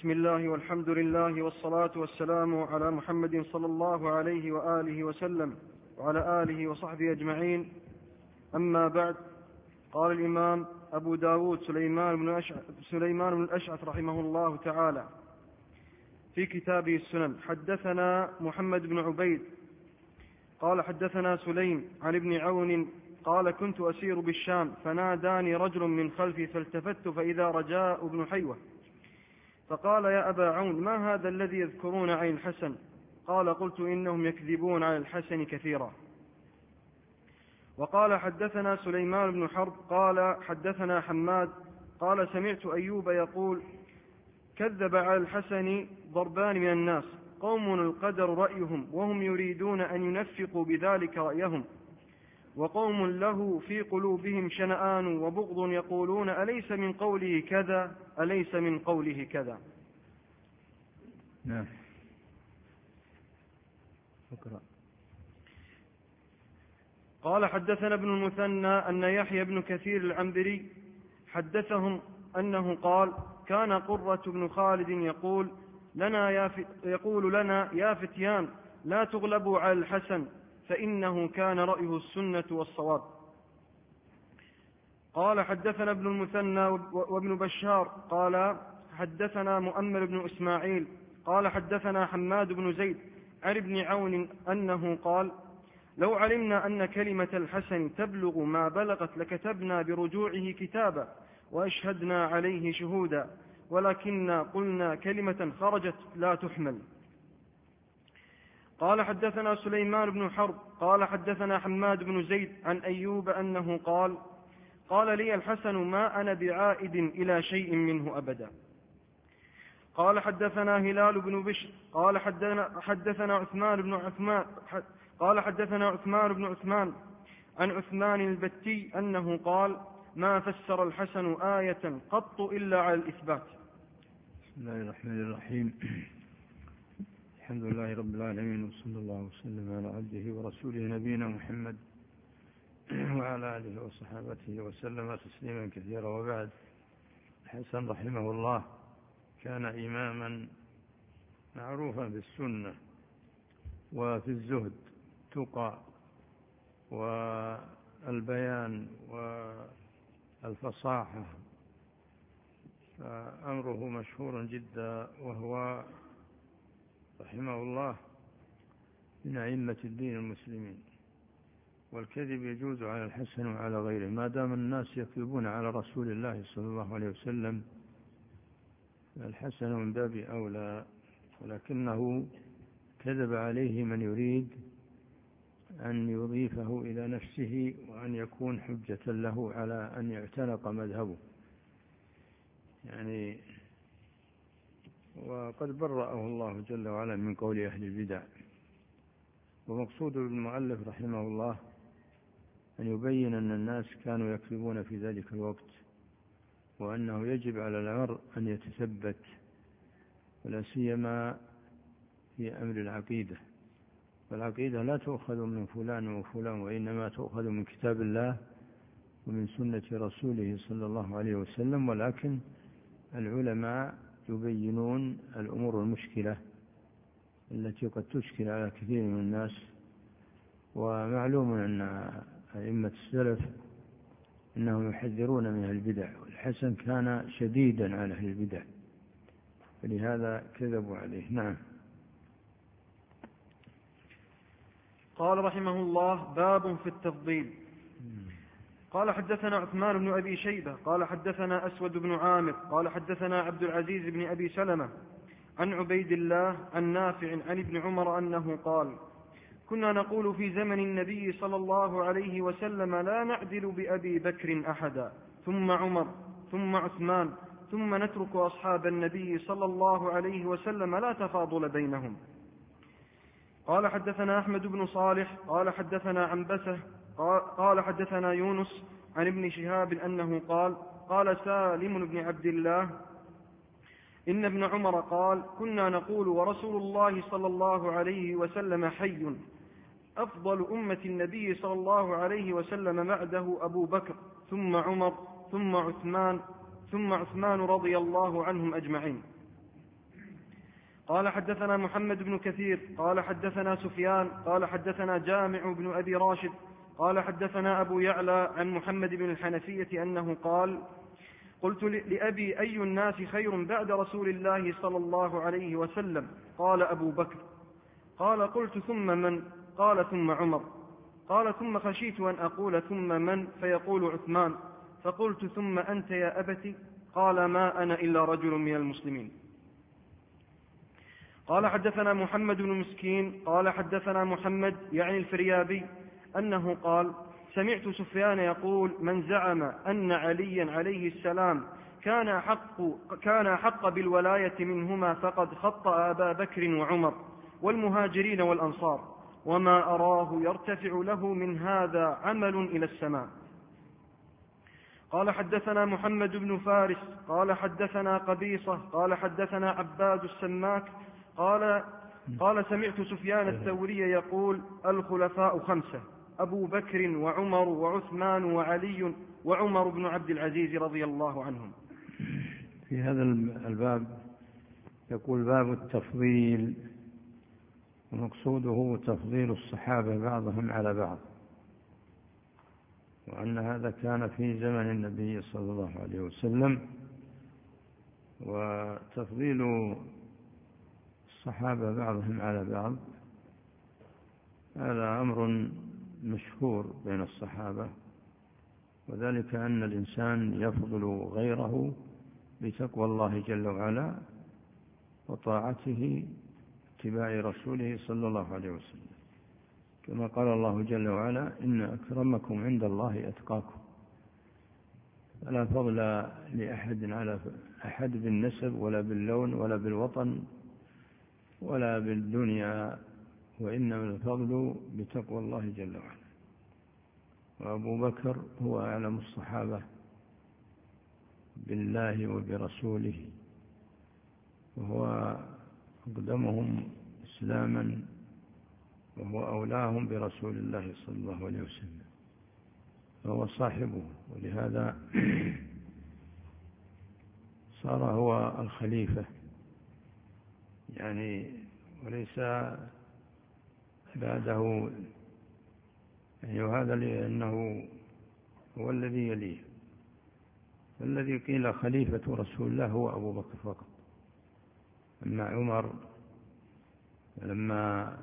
بسم الله والحمد لله والصلاة والسلام على محمد صلى الله عليه وآله وسلم وعلى آله وصحبه أجمعين. أما بعد، قال الإمام أبو داود سليمان بن الأشعث رحمه الله تعالى في كتابه السنن: حدثنا محمد بن عبيد قال حدثنا سليم عن ابن عون قال: كنت أسير بالشام فناداني رجل من خلفي فالتفت فإذا رجاء بن حيوة، فقال: يا أبا عون، ما هذا الذي يذكرون عن الحسن؟ قال: قلت: إنهم يكذبون على الحسن كثيرا. وقال: حدثنا سليمان بن حرب قال حدثنا حماد قال: سمعت أيوب يقول: كذب على الحسن ضربان من الناس، قوم القدر رأيهم وهم يريدون أن ينفقوا بذلك رأيهم، وقوم له في قلوبهم شنآن وبغض يقولون: أليس من قوله كذا أليس من قوله كذا. نعم. شكرا. قال: حدثنا ابن المثنى أن يحيى بن كثير العنبري حدثهم أنه قال: كان قرة بن خالد يقول لنا يا فتيان لا تغلبوا على الحسن، فإنه كان رأيه السنة والصواب. قال: حدثنا ابن المثنى وابن بشار قال حدثنا مؤمل بن إسماعيل قال حدثنا حماد بن زيد عن ابن عون أنه قال: لو علمنا أن كلمة الحسن تبلغ ما بلغت لكتبنا برجوعه كتابا وأشهدنا عليه شهودا، ولكننا قلنا كلمة خرجت لا تحمل. قال: حدثنا سليمان بن حرب قال حدثنا حماد بن زيد عن أيوب أنه قال لي الحسن: ما أنا بعائد إلى شيء منه أبدا. قال: حدثنا هلال بن بشر قال حدثنا عثمان بن عثمان عن عثمان البتي أنه قال: ما فسر الحسن آية قط إلا على الإثبات. بسم الله الرحمن الرحيم. الحمد لله رب العالمين، وصلى الله وسلم على عبده ورسوله نبينا محمد وعلى آله وصحابته وسلم تسليما كثيرا. وبعد، الحسن رحمه الله كان إماما معروفا بالسنة وفي الزهد تقى والبيان والفصاحة، فأمره مشهور جدا، وهو رحمه الله من أئمة الدين المسلمين. والكذب يجوز على الحسن وعلى غيره ما دام الناس يكذبون على رسول الله صلى الله عليه وسلم، الحسن من باب أولى، ولكنه كذب عليه من يريد أن يضيفه إلى نفسه وأن يكون حجة له على أن يعتنق مذهبه يعني. وقد برأه الله جل وعلا من قول أهل البدع. ومقصود المؤلف رحمه الله أن يبين أن الناس كانوا يكذبون في ذلك الوقت، وأنه يجب على المرء أن يتثبت، ولا سيما في أمر العقيدة. فالعقيدة لا تؤخذ من فلان وفلان، وإنما تؤخذ من كتاب الله ومن سنة رسوله صلى الله عليه وسلم. ولكن العلماء يبينون الأمور المشكلة التي قد تشكل على كثير من الناس. ومعلوم أن أئمة السلف إنهم يحذرون من البدع، والحسن كان شديدا على أهل البدع، فلهذا كذبوا عليه. نعم. قال رحمه الله: باب في التفضيل. قال: حدثنا عثمان بن أبي شيبة قال حدثنا أسود بن عامر قال حدثنا عبد العزيز بن أبي سلمة عن عبيد الله عن نافع عن ابن عمر أنه قال: كنا نقول في زمن النبي صلى الله عليه وسلم: لا نعدل بأبي بكر أحدا، ثم عمر، ثم عثمان، ثم نترك أصحاب النبي صلى الله عليه وسلم لا تفاضل بينهم. قال: حدثنا أحمد بن صالح قال حدثنا عنبسة قال حدثنا يونس عن ابن شهاب أنه قال سالم بن عبد الله: إن ابن عمر قال: كنا نقول ورسول الله صلى الله عليه وسلم حي، أفضل أمة النبي صلى الله عليه وسلم بعده أبو بكر، ثم عمر، ثم عثمان رضي الله عنهم أجمعين. قال حدثنا محمد بن كثير قال حدثنا سفيان قال حدثنا جامع بن أبي راشد قال حدثنا أبو يعلى عن محمد بن الحنفية أنه قال قلت لأبي أي الناس خير بعد رسول الله صلى الله عليه وسلم؟ قال أبو بكر. قال قلت ثم من؟ قال ثم عمر. قال ثم خشيت أن أقول ثم من فيقول عثمان، فقلت ثم أنت يا أبت؟ قال ما أنا إلا رجل من المسلمين. قال حدثنا محمد بن مسكين قال حدثنا محمد يعني الفريابي أنه قال سمعت سفيان يقول من زعم أن عليا عليه السلام كان أحق بالولاية منهما فقد خطأ أبا بكر وعمر والمهاجرين والأنصار، وما أراه يرتفع له من هذا عمل إلى السماء. قال حدثنا محمد بن فارس قال حدثنا قبيصة قال حدثنا عباد السماك قال سمعت سفيان الثوري يقول الخلفاء 5 أبو بكر وعمر وعثمان وعلي وعمر بن عبد العزيز رضي الله عنهم. في هذا الباب يقول باب التفضيل، ومقصوده تفضيل الصحابة بعضهم على بعض، وأن هذا كان في زمن النبي صلى الله عليه وسلم. وتفضيل الصحابة بعضهم على بعض هذا أمر مشهور بين الصحابة، وذلك أن الإنسان يفضل غيره بتقوى الله جل وعلا وطاعته اتباع رسوله صلى الله عليه وسلم، كما قال الله جل وعلا إن أكرمكم عند الله أتقاكم. فلا فضل لأحد على أحد بالنسب ولا باللون ولا بالوطن ولا بالدنيا، وإنما الفضل بتقوى الله جل وعلا. وأبو بكر هو أعلم الصحابة بالله وبرسوله، وهو أقدمهم إسلاما، وهو أولاهم برسول الله صلى الله عليه وسلم، فهو صاحبه، ولهذا صار هو الخليفة يعني، وليس بعده يعني، وهذا لأنه هو الذي يليه. الذي قيل خليفة رسول الله هو أبو بكر فقط. أما عمر لما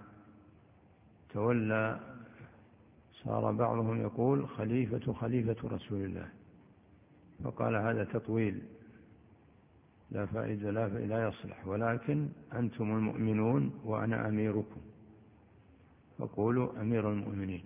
تولى صار بعضهم يقول خليفة رسول الله، فقال هذا تطويل لا فائدة لا يصلح، ولكن أنتم المؤمنون وأنا أميركم فقولوا أمير المؤمنين.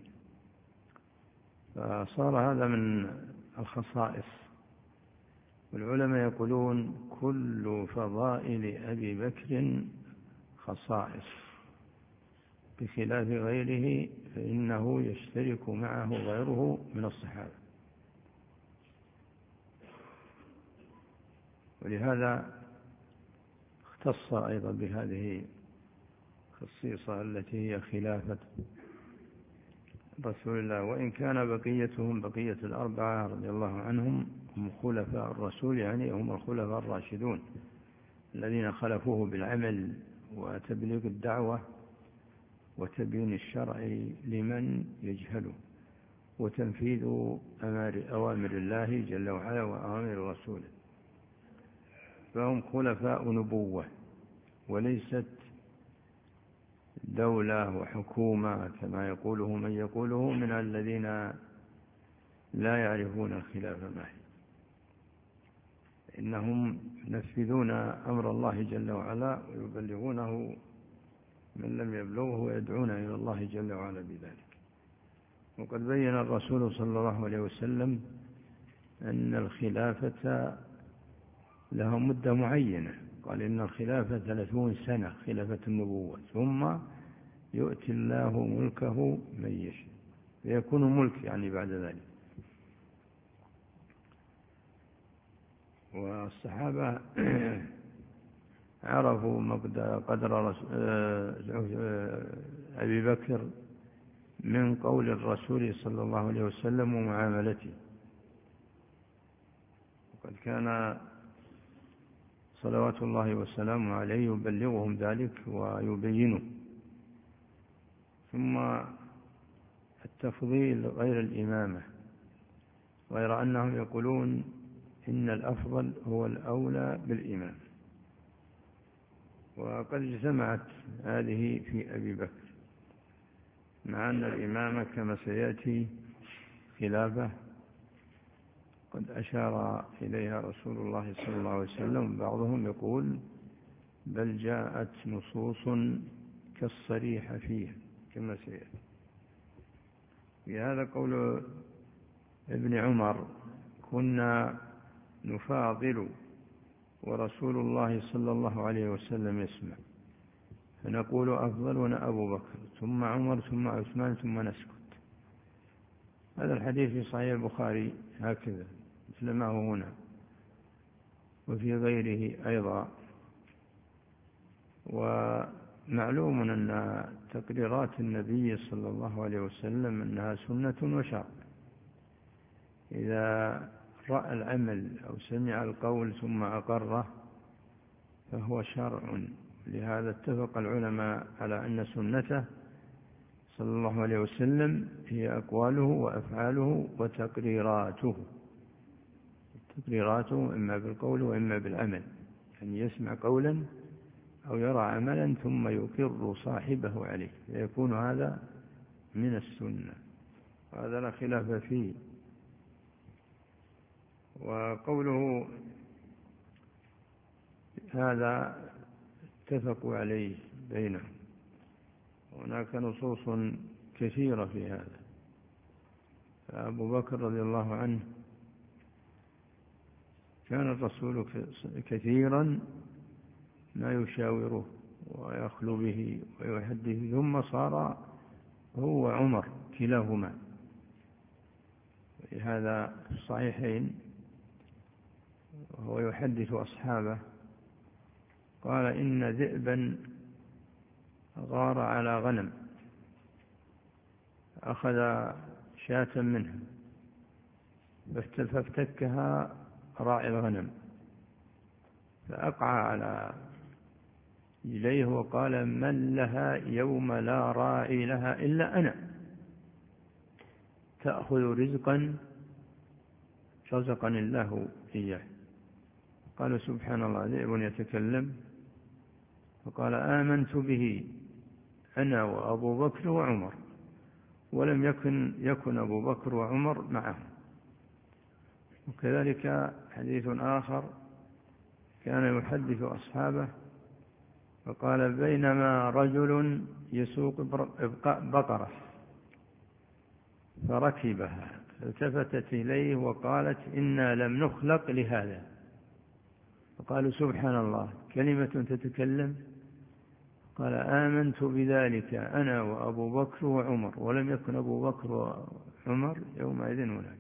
فصار هذا من الخصائص. والعلماء يقولون كل فضائل أبي بكر خصائص، بخلاف غيره فإنه يشترك معه غيره من الصحابة. ولهذا اختص أيضا بهذه الخصيصة التي هي خلافة رسول الله، وإن كان بقيتهم بقية الأربعة رضي الله عنهم هم خلفاء الرسول، يعني هم الخلفاء الراشدون الذين خلفوه بالعمل وتبليغ الدعوة وتبيين الشرع لمن يجهله وتنفيذ أوامر الله جل وعلا وأوامر رسوله. فهم خلفاء نبوة، وليست دولة وحكومة كما يقوله من يقوله من الذين لا يعرفون الخلافة ما هي. إنهم ينفذون أمر الله جل وعلا ويبلغونه من لم يبلغه ويدعون إلى الله جل وعلا بذلك. وقد بين الرسول صلى الله عليه وسلم أن الخلافة لها مدة معينة، قال إن الخلافة 30 سنة خلافة النبوة، ثم يؤتي الله ملكه من يشاء، فيكون ملك يعني بعد ذلك. والصحابة عرفوا قدر أبي بكر من قول الرسول صلى الله عليه وسلم ومعاملته. وقد كان صلوات الله وسلامه عليه يبلغهم ذلك ويبينه. ثم التفضيل غير الإمامة، غير أنهم يقولون إن الأفضل هو الأولى بالإمام، وقد اجتمعت هذه في أبي بكر، مع أن الإمامة كما سيأتي خلافه قد أشار إليها رسول الله صلى الله عليه وسلم. بعضهم يقول بل جاءت نصوص كالصريح فيها كما سيأتي. في هذا قول ابن عمر: كنا نفاضل ورسول الله صلى الله عليه وسلم يسمع، فنقول أفضلنا أبو بكر ثم عمر ثم عثمان ثم نسكت. هذا الحديث في صحيح البخاري هكذا مثل ما هو هنا، وفي غيره أيضا. ومعلوم أن تقريرات النبي صلى الله عليه وسلم أنها سنة وشرع. إذا رأى العمل أو سمع القول ثم أقره فهو شرع. لهذا اتفق العلماء على أن سنته صلى الله عليه وسلم هي أقواله وأفعاله وتقريراته. تقريراته إما بالقول وإما بالعمل، يعني يسمع قولا أو يرى عملا ثم يقر صاحبه عليه، فيكون هذا من السنة، وهذا لا خلاف فيه. وقوله هذا اتفقوا عليه بينهم، هناك نصوص كثيرة في هذا. فأبو بكر رضي الله عنه كان الرسول كثيرا ما يشاوره ويخلو به ويحدث، ثم صار هو عمر كلاهما. هذا في الصحيحين وهو يحدث أصحابه قال: إن ذئبا غار على غنم، أخذ شاة منها فافتكها راعي الغنم، فأقع على إليه وقال: من لها يوم لا راعي لها إلا أنا، تأخذ رزقا رزقني الله إياه. قالوا: سبحان الله، ذئب يتكلم. فقال: آمنت به أنا وأبو بكر وعمر، ولم يكن أبو بكر وعمر معه. وكذلك حديث آخر كان يحدث أصحابه فقال: بينما رجل يسوق بقرة فركبها، التفتت إليه وقالت: إنا لم نخلق لهذا. فقالوا: سبحان الله، كلمة تتكلم. قال: آمنت بذلك أنا وأبو بكر وعمر، ولم يكن أبو بكر وعمر يومئذ هناك.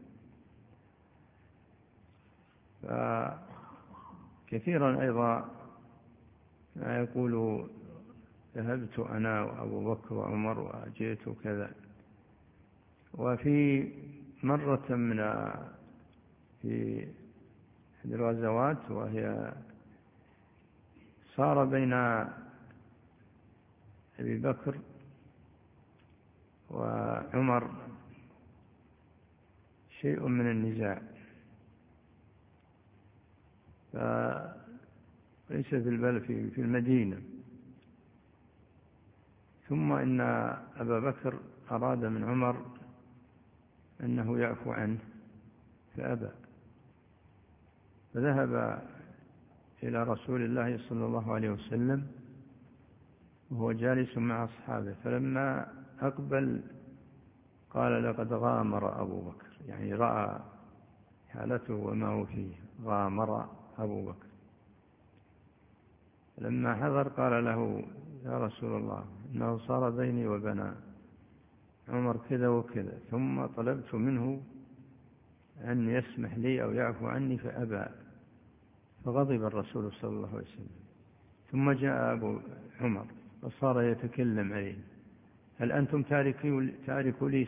فكثيرا أيضا ما يقول: ذهبت أنا وأبو بكر وعمر وجئت كذا. وفي مرة في الغزوات، وهي صار بين أبي بكر وعمر شيء من النزاع، فليس في البلد في المدينة. ثم إن أبا بكر أراد من عمر أنه يعفو عنه فأبى، فذهب إلى رسول الله صلى الله عليه وسلم وهو جالس مع أصحابه، فلما أقبل قال: لقد غامر أبو بكر، يعني رأى حالته وما هو فيه، غامر أبو بكر. لما حضر قال له: يا رسول الله، إنه صار بيني وبين عمر كذا وكذا، ثم طلبت منه أن يسمح لي أو يعفو عني فأبى، فغضب الرسول صلى الله عليه وسلم. ثم جاء أبو عمر وصار يتكلم عليه: هل أنتم تاركوا لي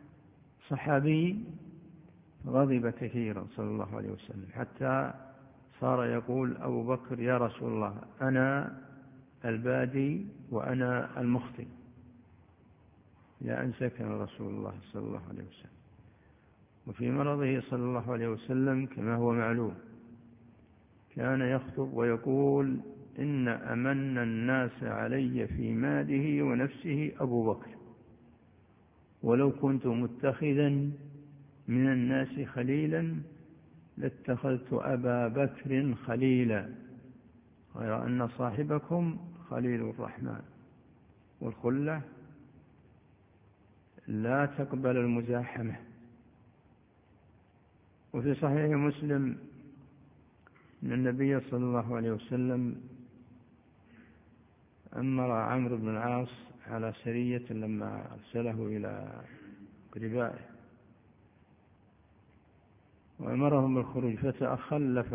صحابي؟ غضب كثيرا صلى الله عليه وسلم حتى صار يقول أبو بكر: يا رسول الله، أنا البادي وأنا المخطئ، إلى أن سكن رسول الله صلى الله عليه وسلم. وفي مرضه صلى الله عليه وسلم كما هو معلوم كان يخطب ويقول: إن أمن الناس علي في ماله ونفسه أبو بكر، ولو كنت متخذا من الناس خليلا لاتخذت أبا بكر خليلا، غير أن صاحبكم خليل الرحمن، والخلة لا تقبل المزاحمة. وفي صحيح مسلم أن النبي صلى الله عليه وسلم أمر عمرو بن العاص على سرية لما أرسله إلى قربائه، وأمرهم بالخروج، فتأخلف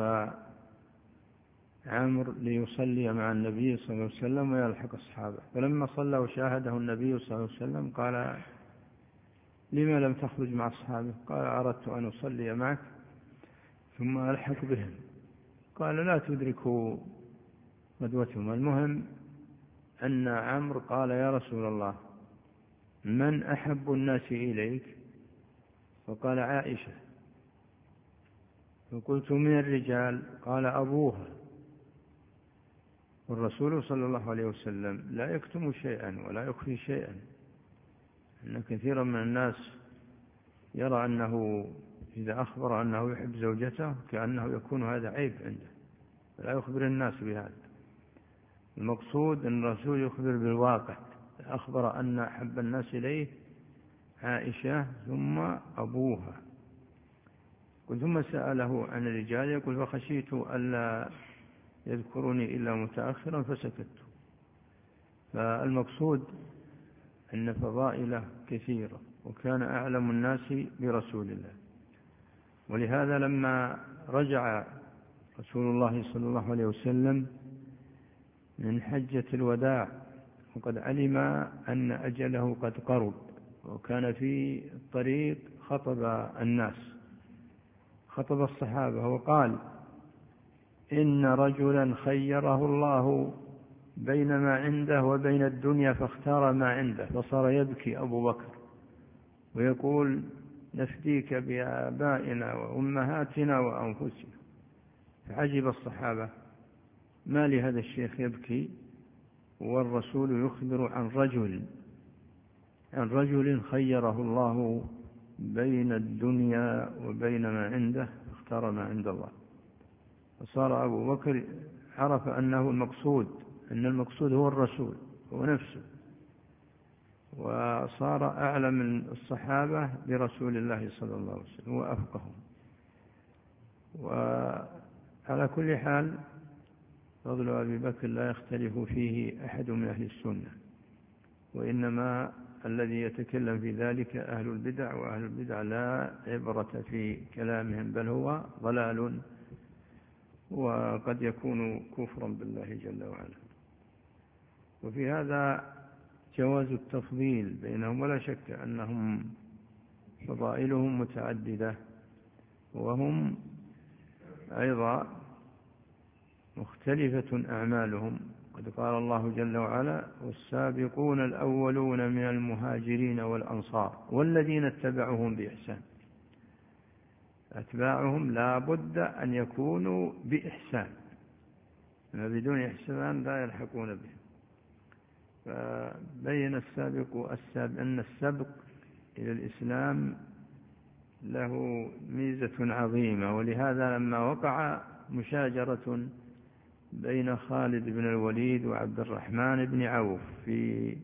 عمرو ليصلي مع النبي صلى الله عليه وسلم ويلحق أصحابه. فلما صلى وشاهده النبي صلى الله عليه وسلم قال: لما لم تخرج مع أصحابه؟ قال: أردت أن أصلي معك ثم ألحق بهم. قال: لا تدركوا غدوتهم. المهم أن عمرو قال: يا رسول الله، من أحب الناس إليك؟ فقال: عائشة. فقلت: من الرجال؟ قال: أبوها. والرسول صلى الله عليه وسلم لا يكتم شيئا ولا يخفي شيئا، إن كثيرا من الناس يرى أنه إذا أخبر أنه يحب زوجته كأنه يكون هذا عيب عنده، فلا يخبر الناس بهذا. المقصود أن الرسول يخبر بالواقع. أخبر أن أحب الناس إليه عائشة ثم أبوها. ثم سأله عن الرجال، يقول: فخشيت ألا يذكرني إلا متأخرا فسكت. فالمقصود أن فضائله كثيرة، وكان أعلم الناس برسول الله. ولهذا لما رجع رسول الله صلى الله عليه وسلم من حجة الوداع وقد علم أن أجله قد قرب، وكان في الطريق خطب الناس، خطب الصحابة وقال: إن رجلا خيره الله بين ما عنده وبين الدنيا فاختار ما عنده. فصار يبكي أبو بكر ويقول: نفديك بآبائنا وأمهاتنا وأنفسنا. فعجب الصحابة: ما لهذا الشيخ يبكي والرسول يخبر عن رجل خيره الله بين الدنيا وبين ما عنده فاختار ما عند الله. فصار أبو بكر عرف أنه المقصود هو الرسول هو نفسه، وصار أعلم من الصحابة برسول الله صلى الله عليه وسلم وأفقههم. وعلى كل حال فضل أبي بكر لا يختلف فيه أحد من أهل السنة، وإنما الذي يتكلم في ذلك أهل البدع، وأهل البدع لا عبرة في كلامهم، بل هو ضلال وقد يكون كفرا بالله جل وعلا. وفي هذا جواز التفضيل بينهم، ولا شك أنهم فضائلهم متعددة، وهم أيضا مختلفة أعمالهم. قد قال الله جل وعلا: والسابقون الأولون من المهاجرين والأنصار والذين اتبعوهم بإحسان. أتباعهم لا بد أن يكونوا بإحسان، ما بدون إحسان لا يلحقون بهم. فبين أن السبق إلى الإسلام له ميزة عظيمة. ولهذا لما وقع مشاجرة بين خالد بن الوليد وعبد الرحمن بن عوف في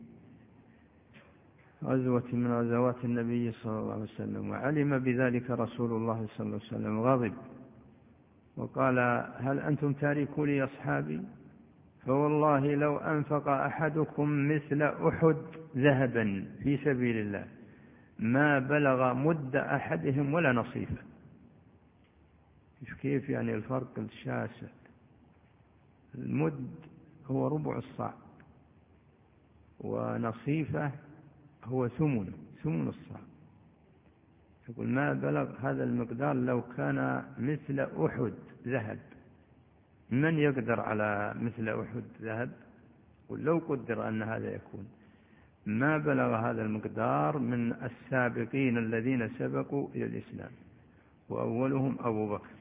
غزوة من غزوات النبي صلى الله عليه وسلم، وعلم بذلك رسول الله صلى الله عليه وسلم، غضب وقال: هل أنتم تاركوا لي أصحابي؟ فوالله لو أنفق أحدكم مثل أحد ذهبا في سبيل الله ما بلغ مد أحدهم ولا نصيفه. كيف يعني الفرق الشاسع؟ المد هو ربع الصاع، ونصيفه هو ثمن الصاع. يقول: ما بلغ هذا المقدار لو كان مثل أحد ذهب، من يقدر على مثل أحد ذهب؟ ولو قدر أن هذا يكون، ما بلغ هذا المقدار من السابقين الذين سبقوا إلى الإسلام، وأولهم أبو بكر.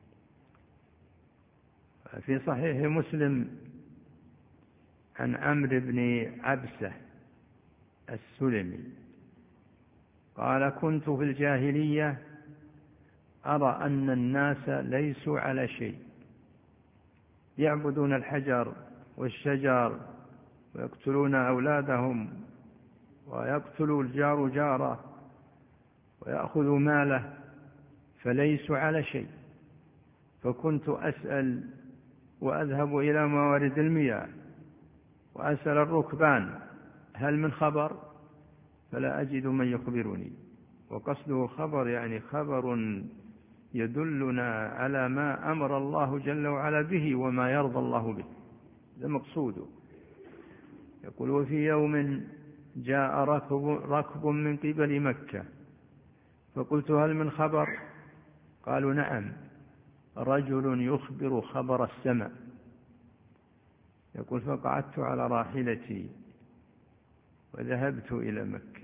في صحيح مسلم عن عمرو بن عبسة السلمي قال: كنت في الجاهلية أرى أن الناس ليسوا على شيء، يعبدون الحجر والشجر ويقتلون أولادهم ويقتل الجار جاره ويأخذ ماله، فليسوا على شيء. فكنت أسأل وأذهب إلى موارد المياه وأسأل الركبان: هل من خبر؟ فلا أجد من يخبرني. وقصده خبر يعني خبر يدلنا على ما أمر الله جل وعلا به وما يرضى الله به، هذا مقصوده. يقول: وفي يوم جاء ركب من قبل مكة، فقلت: هل من خبر؟ قالوا: نعم، رجل يخبر خبر السماء. يقول: فقعدت على راحلتي وذهبت إلى مكة،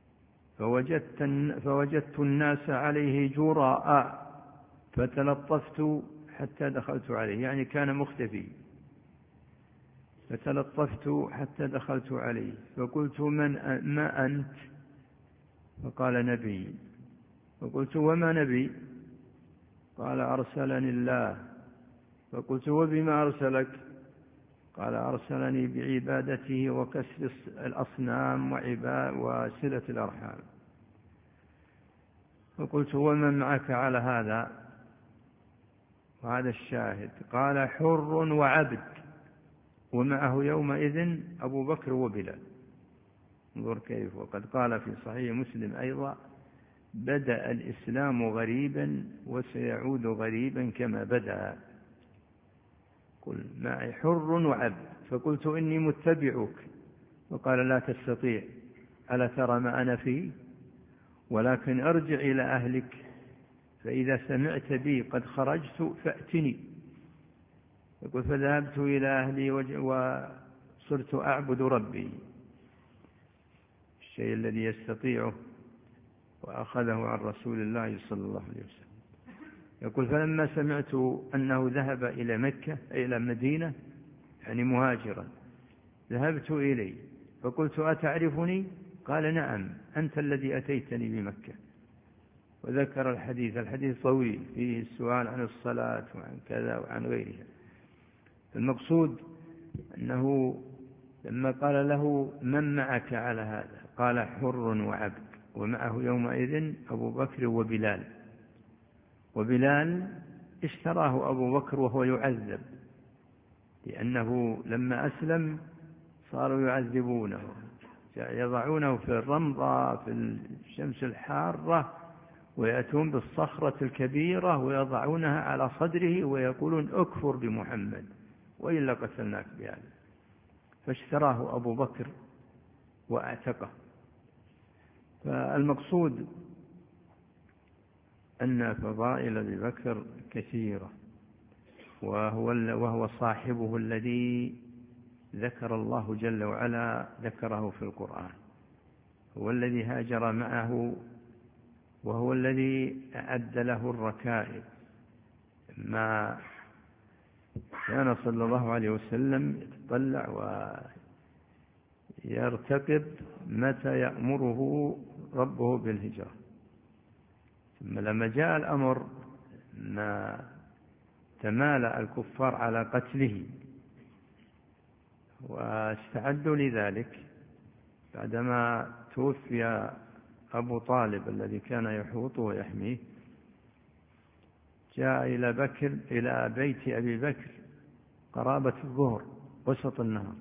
فوجدت الناس عليه جراء، فتلطفت حتى دخلت عليه، يعني كان مختفي. فتلطفت حتى دخلت عليه، فقلت: ما أنت؟ فقال: نبي. فقلت: وما نبي؟ قال: أرسلني الله. فقلت: وبما أرسلك؟ قال: أرسلني بعبادته وكسر الأصنام وصلة الأرحام. فقلت: ومن معك على هذا؟ وهذا الشاهد. قال: حر وعبد، ومعه يومئذ أبو بكر وبلال. انظر كيف. وقد قال في صحيح مسلم أيضا: بدأ الإسلام غريبا وسيعود غريبا كما بدأ. قل: معي حر وعبد. فقلت: إني متبعك. فقال: لا تستطيع، ألا ترى ما أنا فيه؟ ولكن ارجع إلى أهلك، فإذا سمعت بي قد خرجت فأتني. يقول: فذهبت إلى أهلي وصرت أعبد ربي، الشيء الذي يستطيعه، وأخذه عن رسول الله صلى الله عليه وسلم. يقول: فلما سمعت أنه ذهب إلى مكة، إلى مدينة، يعني مهاجرا، ذهبت إليه فقلت: أتعرفني؟ قال: نعم، أنت الذي أتيتني بمكة. وذكر الحديث طويل فيه السؤال عن الصلاة وعن كذا وعن غيرها. المقصود أنه لما قال له: من معك على هذا؟ قال: حر وعبد، ومعه يومئذ أبو بكر وبلال. وبلال اشتراه أبو بكر وهو يعذب، لأنه لما أسلم صاروا يعذبونه، يضعونه في الرمضة في الشمس الحارة، ويأتون بالصخرة الكبيرة ويضعونها على صدره ويقولون: اكفر بمحمد وإلا قتلناك بهذا. فاشتراه أبو بكر وأعتقه. فالمقصود أن فضائل أبي بكر كثيرة، وهو صاحبه الذي ذكر الله جل وعلا ذكره في القرآن، هو الذي هاجر معه، وهو الذي أعد له الركائب. ما كان صلى الله عليه وسلم يتطلع ويرتقب متى يأمره ربه بالهجرة. ثم لما جاء الأمر ما تمالأ الكفار على قتله واستعدوا لذلك، بعدما توفي أبو طالب الذي كان يحوطه ويحميه، جاء إلى بيت أبي بكر قرابة الظهر وسط النهار.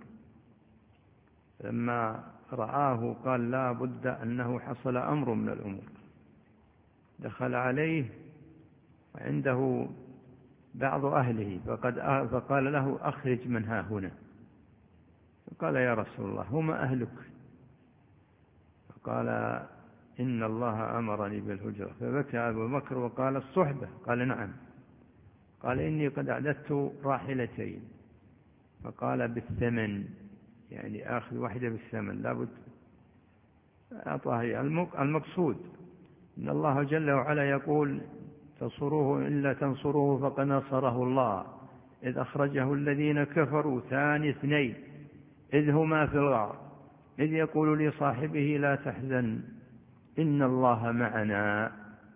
لما رآه قال: لا بد أنه حصل أمر من الأمور. دخل عليه وعنده بعض أهله، فقال له: أخرج من ها هنا. فقال: يا رسول الله، هم أهلك؟ فقال: إن الله أمرني بالهجرة. فبكى أبو بكر وقال: الصحبة؟ قال: نعم. قال إني قد أعددت راحلتين. فقال بالثمن، يعني آخذ واحدة بالثمن لابد أعطاه. المقصود إن الله جل وعلا يقول تنصروه إلا تنصروه فقد نصره الله إذ أخرجه الذين كفروا ثاني اثنين إذ هما في الغار إذ يقول لصاحبه لا تحزن إن الله معنا.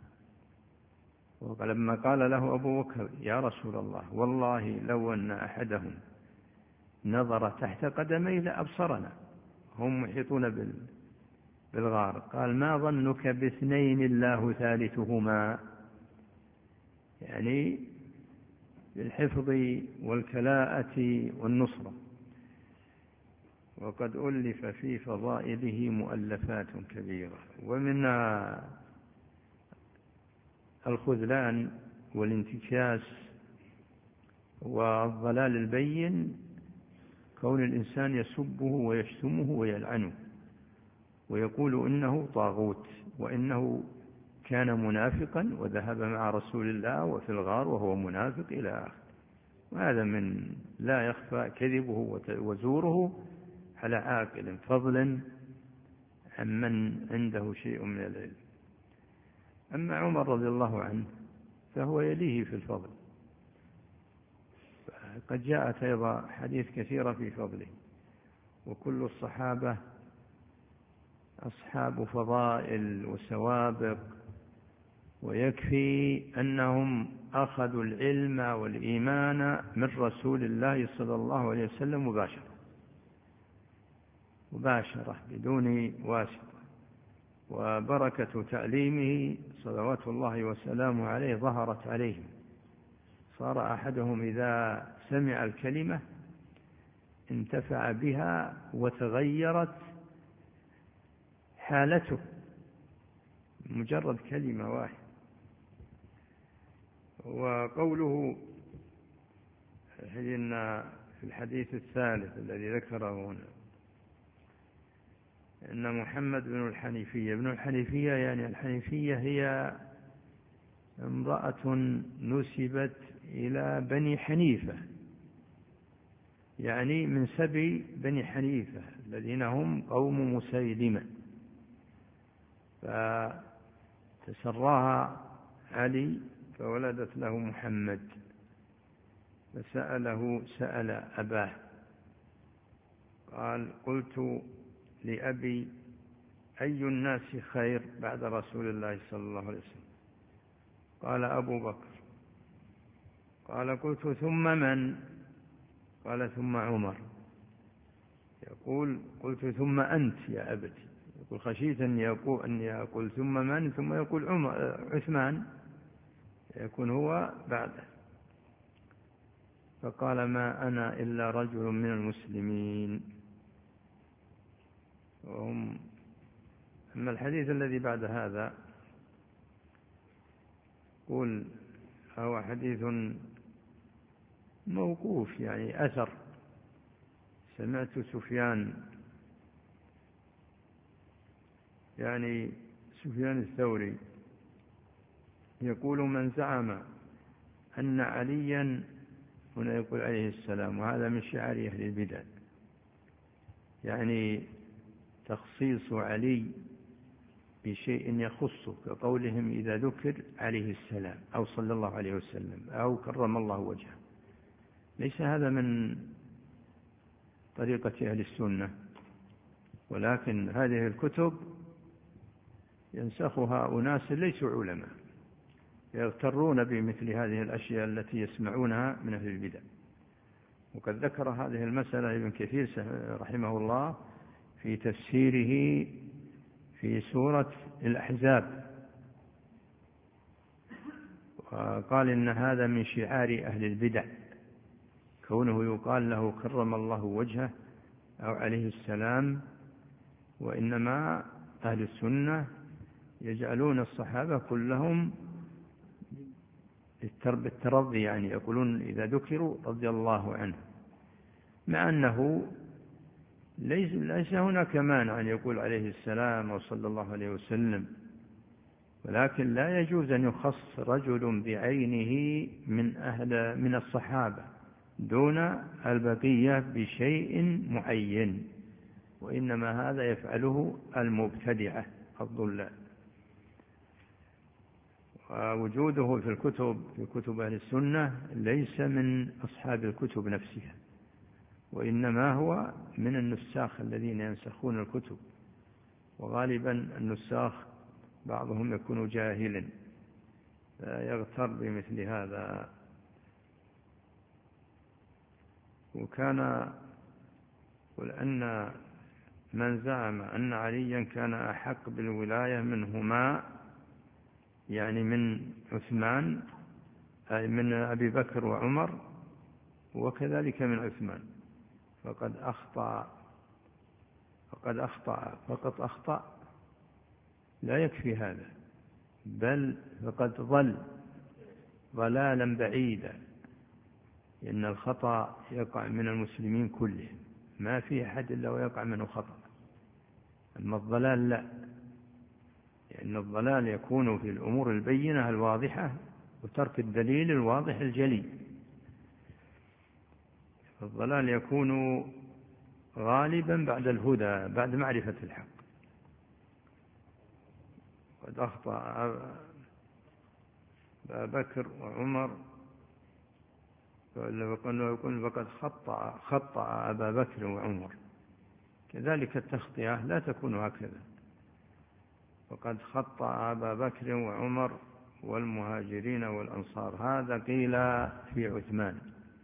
ولما قال له أبو بكر يا رسول الله والله لو أن أحدهم نظر تحت قدميه لأبصرنا، هم محيطون بالغار. قال ما ظنك باثنين الله ثالثهما، يعني بالحفظ والكلاءة والنصرة. وقد ألف في فضائله مؤلفات كبيرة، ومن الخذلان والانتكاس والضلال البين كون الإنسان يسبه ويشتمه ويلعنه ويقول إنه طاغوت وإنه كان منافقا وذهب مع رسول الله وفي الغار وهو منافق إلى آخر. وهذا من لا يخفى كذبه وزوره على عاقل، فضلا عمن عنده شيء من العلم. أما عمر رضي الله عنه فهو يليه في الفضل، قد جاءت أيضا حديث كثيرة في فضله. وكل الصحابة أصحاب فضائل وسوابق، ويكفي أنهم أخذوا العلم والإيمان من رسول الله صلى الله عليه وسلم مباشرة بدون واسطة. وبركة تعليمه صلوات الله وسلامه عليه ظهرت عليهم، صار أحدهم إذا سمع الكلمة انتفع بها وتغيرت حالته مجرد كلمة واحدة. وقوله في الحديث الثالث الذي ذكره هنا إن محمد بن الحنيفية يعني الحنيفية هي امرأة نسبت إلى بني حنيفة، يعني من سبي بني حنيفة الذين هم قوم مسيلمة. فتسراها علي فولدت له محمد، سأل أباه قال قلت لأبي أي الناس خير بعد رسول الله صلى الله عليه وسلم؟ قال أبو بكر. قال قلت ثم من؟ قال ثم عمر. يقول قلت ثم أنت يا أبتي. يقول خشيت أن يقول ثم من، ثم يقول عثمان يكون هو بعده. فقال ما أنا إلا رجل من المسلمين. أما الحديث الذي بعد هذا قل هو حديث موقوف، يعني أثر. سمعت سفيان الثوري يقول من زعم أن عليا، هنا يقول عليه السلام، وهذا من شعار أهل البدع، يعني تخصيص علي بشيء يخصه، كقولهم إذا ذكر عليه السلام أو صلى الله عليه وسلم أو كرم الله وجهه. ليس هذا من طريقة أهل السنة، ولكن هذه الكتب ينسخها أناس ليسوا علماء يغترون بمثل هذه الأشياء التي يسمعونها من أهل البدع. وقد ذكر هذه المسألة ابن كثير رحمه الله في تفسيره في سورة الأحزاب، وقال إن هذا من شعار أهل البدع، كونه يقال له كرم الله وجهه أو عليه السلام. وإنما أهل السنة يجعلون الصحابة كلهم بالترضي، يعني يقولون إذا ذكروا رضي الله عنه، مع أنه ليس هناك مانع أن يقول عليه السلام وصلى الله عليه وسلم، ولكن لا يجوز أن يخص رجل بعينه من الصحابة دون البقية بشيء معين، وإنما هذا يفعله المبتدعة الضلال. ووجوده في كتب أهل السنة ليس من أصحاب الكتب نفسها، وإنما هو من النساخ الذين ينسخون الكتب، وغالبا النساخ بعضهم يكون جاهلا يغتر بمثل هذا. ولأن من زعم أن عليا كان أحق بالولاية منهما، يعني من عثمان، أي من أبي بكر وعمر، وكذلك من عثمان، فقد أخطأ. لا يكفي هذا، بل فقد ضل ضلالا بعيدا، إن الخطأ يقع من المسلمين كلهم، ما في أحد إلا ويقع منه خطأ. أما الضلال لا، لأن الضلال يكون في الأمور البينة الواضحة وترك الدليل الواضح الجلي. الضلال يكون غالبا بعد الهدى، بعد معرفة الحق. قد أخطأ أبا بكر وعمر، فقد خطأ أبا بكر وعمر، كذلك التخطئة لا تكون هكذا. وقد خطأ أبا بكر وعمر والمهاجرين والأنصار، هذا قيل في عثمان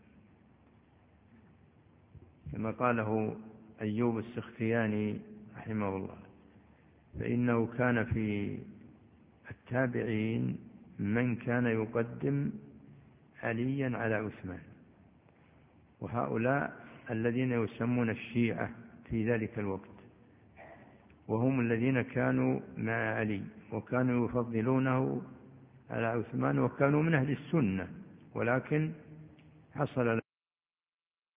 كما قاله أيوب السختياني رحمه الله، فإنه كان في التابعين من كان يقدم عليا على عثمان، وهؤلاء الذين يسمون الشيعة في ذلك الوقت، وهم الذين كانوا مع علي وكانوا يفضلونه على عثمان، وكانوا من أهل السنة، ولكن حصل